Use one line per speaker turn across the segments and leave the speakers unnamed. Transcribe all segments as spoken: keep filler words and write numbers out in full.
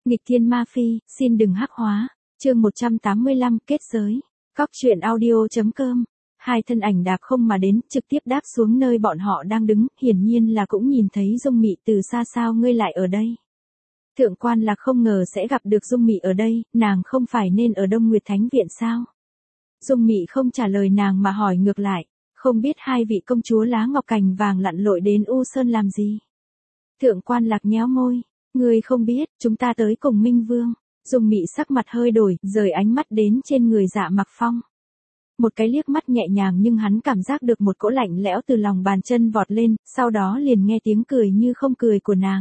Nghịch thiên ma phi, xin đừng hắc hóa. Chương một trăm tám mươi lăm, kết giới. Cóc truyện audio chấm com. Hai thân ảnh đạp không mà đến, trực tiếp đáp xuống nơi bọn họ đang đứng, hiển nhiên là cũng nhìn thấy Dung Mị từ xa. Sao ngươi lại ở đây? Thượng quan Lạc không ngờ sẽ gặp được Dung Mị ở đây, nàng không phải nên ở Đông Nguyệt Thánh Viện sao? Dung Mị không trả lời nàng mà hỏi ngược lại, không biết hai vị công chúa lá ngọc cành vàng lặn lội đến U Sơn làm gì? Thượng quan Lạc nhéo môi, ngươi không biết, chúng ta tới cùng Minh Vương. Dung Mị sắc mặt hơi đổi, rời ánh mắt đến trên người Dạ Mặc Phong. Một cái liếc mắt nhẹ nhàng nhưng hắn cảm giác được một cỗ lạnh lẽo từ lòng bàn chân vọt lên, sau đó liền nghe tiếng cười như không cười của nàng.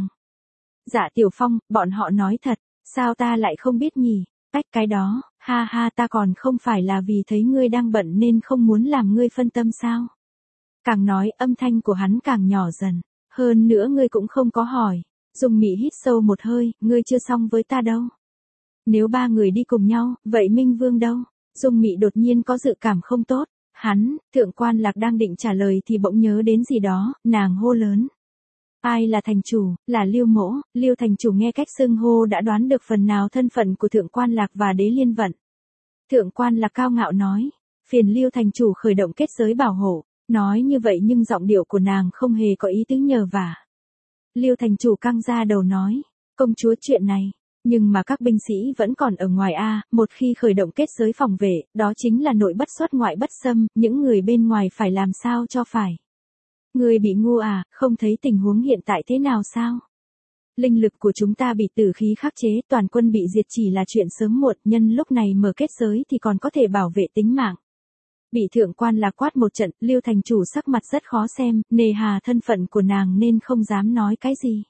Dạ Tiểu Phong, bọn họ nói thật, sao ta lại không biết nhỉ? Cách cái đó, ha ha, ta còn không phải là vì thấy ngươi đang bận nên không muốn làm ngươi phân tâm sao? Càng nói âm thanh của hắn càng nhỏ dần, hơn nữa ngươi cũng không có hỏi. Dung Mị hít sâu một hơi, ngươi chưa xong với ta đâu. Nếu ba người đi cùng nhau, vậy Minh Vương đâu? Dung Mị đột nhiên có dự cảm không tốt, hắn, Thượng quan Lạc đang định trả lời thì bỗng nhớ đến gì đó, nàng hô lớn. Ai là thành chủ? Là Liêu Mỗ. Liêu thành chủ nghe cách xưng hô đã đoán được phần nào thân phận của Thượng quan Lạc và Đế Liên Vận. Thượng quan Lạc cao ngạo nói, phiền Liêu thành chủ khởi động kết giới bảo hộ. Nói như vậy nhưng giọng điệu của nàng không hề có ý tứ nhờ vả. Liêu thành chủ căng ra đầu nói, công chúa chuyện này, nhưng mà các binh sĩ vẫn còn ở ngoài a, một khi khởi động kết giới phòng vệ, đó chính là nội bất xuất ngoại bất xâm, những người bên ngoài phải làm sao cho phải. Người bị ngu à, không thấy tình huống hiện tại thế nào sao? Linh lực của chúng ta bị tử khí khắc chế, toàn quân bị diệt chỉ là chuyện sớm muộn, nhân lúc này mở kết giới thì còn có thể bảo vệ tính mạng. Bị Thượng quan Lạc quát một trận, Liêu thành chủ sắc mặt rất khó xem, nề hà thân phận của nàng nên không dám nói cái gì.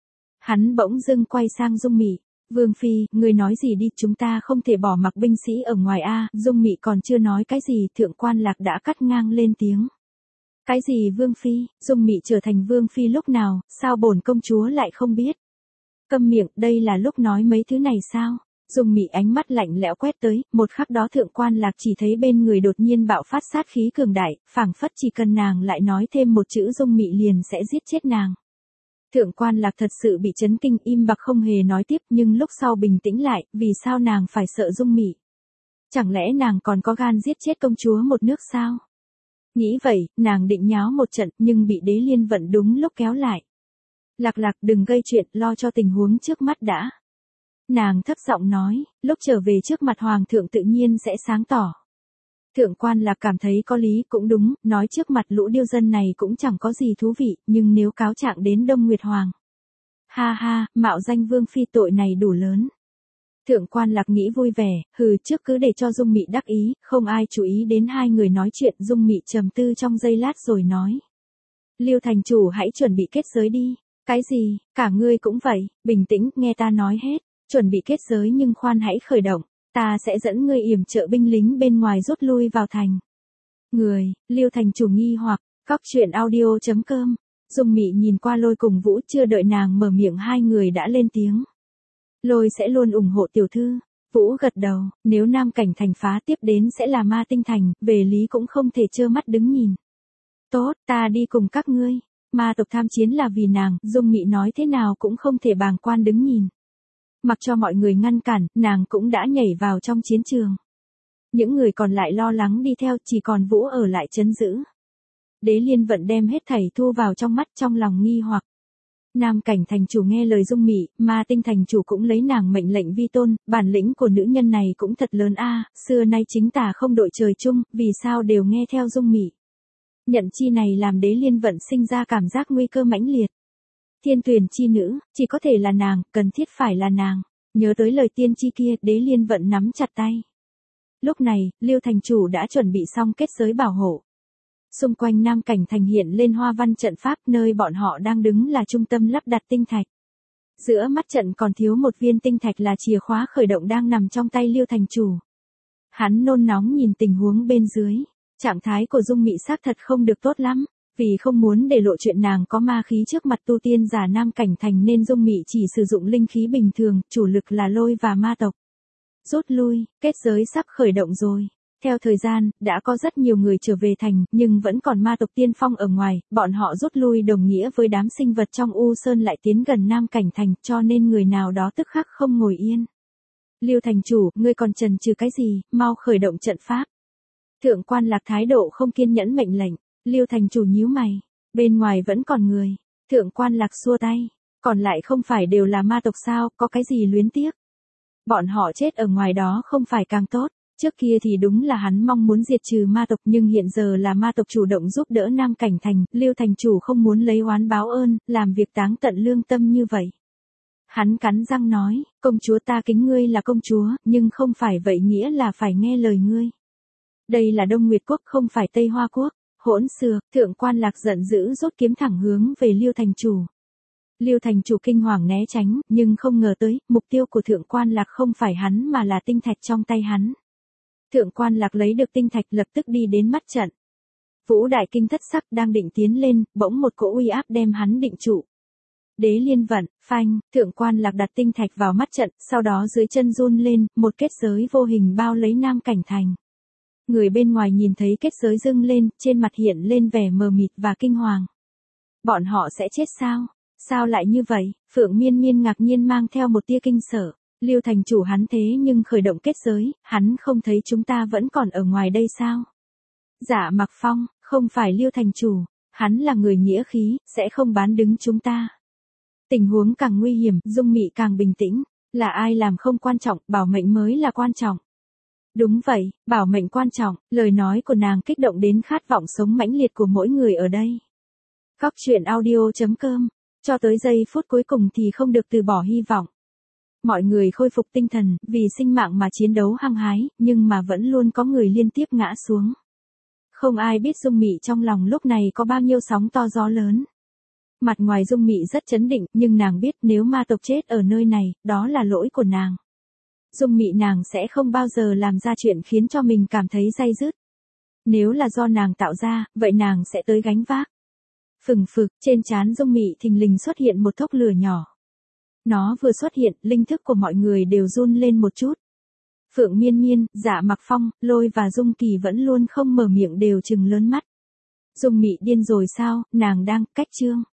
Hắn bỗng dưng quay sang Dung Mị, Vương Phi, người nói gì đi, chúng ta không thể bỏ mặc binh sĩ ở ngoài a. Dung Mị còn chưa nói cái gì, Thượng quan Lạc đã cắt ngang lên tiếng. Cái gì Vương Phi? Dung Mị trở thành Vương Phi lúc nào, sao bổn công chúa lại không biết? Câm miệng, đây là lúc nói mấy thứ này sao? Dung Mị ánh mắt lạnh lẽo quét tới, một khắc đó Thượng quan Lạc chỉ thấy bên người đột nhiên bạo phát sát khí cường đại, phảng phất chỉ cần nàng lại nói thêm một chữ Dung Mị liền sẽ giết chết nàng. Thượng quan Lạc thật sự bị chấn kinh, im bặt không hề nói tiếp, nhưng lúc sau bình tĩnh lại, vì sao nàng phải sợ Dung Mị? Chẳng lẽ nàng còn có gan giết chết công chúa một nước sao? Nghĩ vậy, nàng định nháo một trận, nhưng bị Đế Liên Vận đúng lúc kéo lại. Lạc Lạc, đừng gây chuyện, lo cho tình huống trước mắt đã. Nàng thấp giọng nói, lúc trở về trước mặt hoàng thượng tự nhiên sẽ sáng tỏ. Thượng quan Lạc cảm thấy có lý, cũng đúng, nói trước mặt lũ điêu dân này cũng chẳng có gì thú vị, nhưng nếu cáo trạng đến Đông Nguyệt Hoàng. Ha ha, mạo danh Vương Phi tội này đủ lớn. Thượng quan Lạc nghĩ vui vẻ, hừ, trước cứ để cho Dung Mị đắc ý, không ai chú ý đến hai người nói chuyện. Dung Mị trầm tư trong giây lát rồi nói. Liêu thành chủ hãy chuẩn bị kết giới đi. Cái gì, cả ngươi cũng vậy, bình tĩnh, nghe ta nói hết. Chuẩn bị kết giới nhưng khoan hãy khởi động, ta sẽ dẫn ngươi yểm trợ binh lính bên ngoài rút lui vào thành. Người, Liêu thành chủ nghi hoặc, cóc truyện audio chấm com. Dung Mị nhìn qua Lôi cùng Vũ, chưa đợi nàng mở miệng hai người đã lên tiếng. Lôi sẽ luôn ủng hộ tiểu thư. Vũ gật đầu, nếu Nam Cảnh thành phá tiếp đến sẽ là Ma Tinh thành, về lý cũng không thể trơ mắt đứng nhìn. Tốt, ta đi cùng các ngươi. Ma tộc tham chiến là vì nàng, Dung Mị nói thế nào cũng không thể bàng quan đứng nhìn. Mặc cho mọi người ngăn cản, nàng cũng đã nhảy vào trong chiến trường. Những người còn lại lo lắng đi theo, chỉ còn Vũ ở lại trấn giữ. Đế Liên Vận đem hết thảy thu vào trong mắt, trong lòng nghi hoặc. Nam Cảnh thành chủ nghe lời Dung Mị, Ma Tinh thành chủ cũng lấy nàng mệnh lệnh vi tôn, bản lĩnh của nữ nhân này cũng thật lớn a, xưa nay chính tà không đội trời chung, vì sao đều nghe theo Dung Mị. Nhận chi này làm Đế Liên Vận sinh ra cảm giác nguy cơ mãnh liệt. Thiên tuyển chi nữ, chỉ có thể là nàng, cần thiết phải là nàng. Nhớ tới lời tiên chi kia, Đế Liên Vận nắm chặt tay. Lúc này, Liêu thành chủ đã chuẩn bị xong kết giới bảo hộ. Xung quanh Nam Cảnh thành hiện lên hoa văn trận pháp, nơi bọn họ đang đứng là trung tâm lắp đặt tinh thạch. Giữa mắt trận còn thiếu một viên tinh thạch là chìa khóa khởi động đang nằm trong tay Liêu thành chủ. Hắn nôn nóng nhìn tình huống bên dưới. Trạng thái của Dung Mị xác thật không được tốt lắm. Vì không muốn để lộ chuyện nàng có ma khí trước mặt tu tiên giả Nam Cảnh thành nên Dung Mị chỉ sử dụng linh khí bình thường, chủ lực là Lôi và ma tộc. Rút lui, kết giới sắp khởi động rồi. Theo thời gian, đã có rất nhiều người trở về thành, nhưng vẫn còn ma tộc tiên phong ở ngoài, bọn họ rút lui đồng nghĩa với đám sinh vật trong U Sơn lại tiến gần Nam Cảnh thành, cho nên người nào đó tức khắc không ngồi yên. Liêu thành chủ, ngươi còn chần chừ cái gì, mau khởi động trận pháp. Thượng quan Lạc thái độ không kiên nhẫn mệnh lệnh. Liêu thành chủ nhíu mày, bên ngoài vẫn còn người. Thượng quan Lạc xua tay, còn lại không phải đều là ma tộc sao, có cái gì luyến tiếc. Bọn họ chết ở ngoài đó không phải càng tốt. Trước kia thì đúng là hắn mong muốn diệt trừ ma tộc, nhưng hiện giờ là ma tộc chủ động giúp đỡ Nam Cảnh thành, Liêu thành chủ không muốn lấy oán báo ơn, làm việc táng tận lương tâm như vậy. Hắn cắn răng nói, công chúa ta kính ngươi là công chúa, nhưng không phải vậy nghĩa là phải nghe lời ngươi. Đây là Đông Nguyệt quốc không phải Tây Hoa quốc. Hỗn xược, Thượng quan Lạc giận dữ rút kiếm thẳng hướng về Liêu thành chủ. Liêu thành chủ kinh hoàng né tránh, nhưng không ngờ tới, mục tiêu của Thượng quan Lạc không phải hắn mà là tinh thạch trong tay hắn. Thượng quan Lạc lấy được tinh thạch lập tức đi đến mắt trận. Vũ đại kinh thất sắc đang định tiến lên, bỗng một cỗ uy áp đem hắn định trụ. Đế liên vận, phanh, Thượng quan Lạc đặt tinh thạch vào mắt trận, sau đó dưới chân run lên, một kết giới vô hình bao lấy Nam Cảnh thành. Người bên ngoài nhìn thấy kết giới dâng lên, trên mặt hiện lên vẻ mờ mịt và kinh hoàng. Bọn họ sẽ chết sao? Sao lại như vậy? Phượng Miên Miên ngạc nhiên mang theo một tia kinh sợ. Liêu thành chủ hắn thế nhưng khởi động kết giới, hắn không thấy chúng ta vẫn còn ở ngoài đây sao? Dạ Mặc Phong, không phải Liêu thành chủ, hắn là người nghĩa khí, sẽ không bán đứng chúng ta. Tình huống càng nguy hiểm, Dung Mị càng bình tĩnh, là ai làm không quan trọng, bảo mệnh mới là quan trọng. Đúng vậy, bảo mệnh quan trọng, lời nói của nàng kích động đến khát vọng sống mãnh liệt của mỗi người ở đây. Góc truyện audio chấm com, cho tới giây phút cuối cùng thì không được từ bỏ hy vọng. Mọi người khôi phục tinh thần, vì sinh mạng mà chiến đấu hăng hái, nhưng mà vẫn luôn có người liên tiếp ngã xuống. Không ai biết Dung Mị trong lòng lúc này có bao nhiêu sóng to gió lớn. Mặt ngoài Dung Mị rất trấn định, nhưng nàng biết nếu ma tộc chết ở nơi này, đó là lỗi của nàng. Dung Mị nàng sẽ không bao giờ làm ra chuyện khiến cho mình cảm thấy day dứt. Nếu là do nàng tạo ra, vậy nàng sẽ tới gánh vác. Phừng phực, trên trán Dung Mị thình lình xuất hiện một thốc lửa nhỏ. Nó vừa xuất hiện, linh thức của mọi người đều run lên một chút. Phượng Miên Miên, Dạ Mặc Phong, Lôi và Dung Kỳ vẫn luôn không mở miệng đều trừng lớn mắt. Dung Mị điên rồi sao, nàng đang cách chương.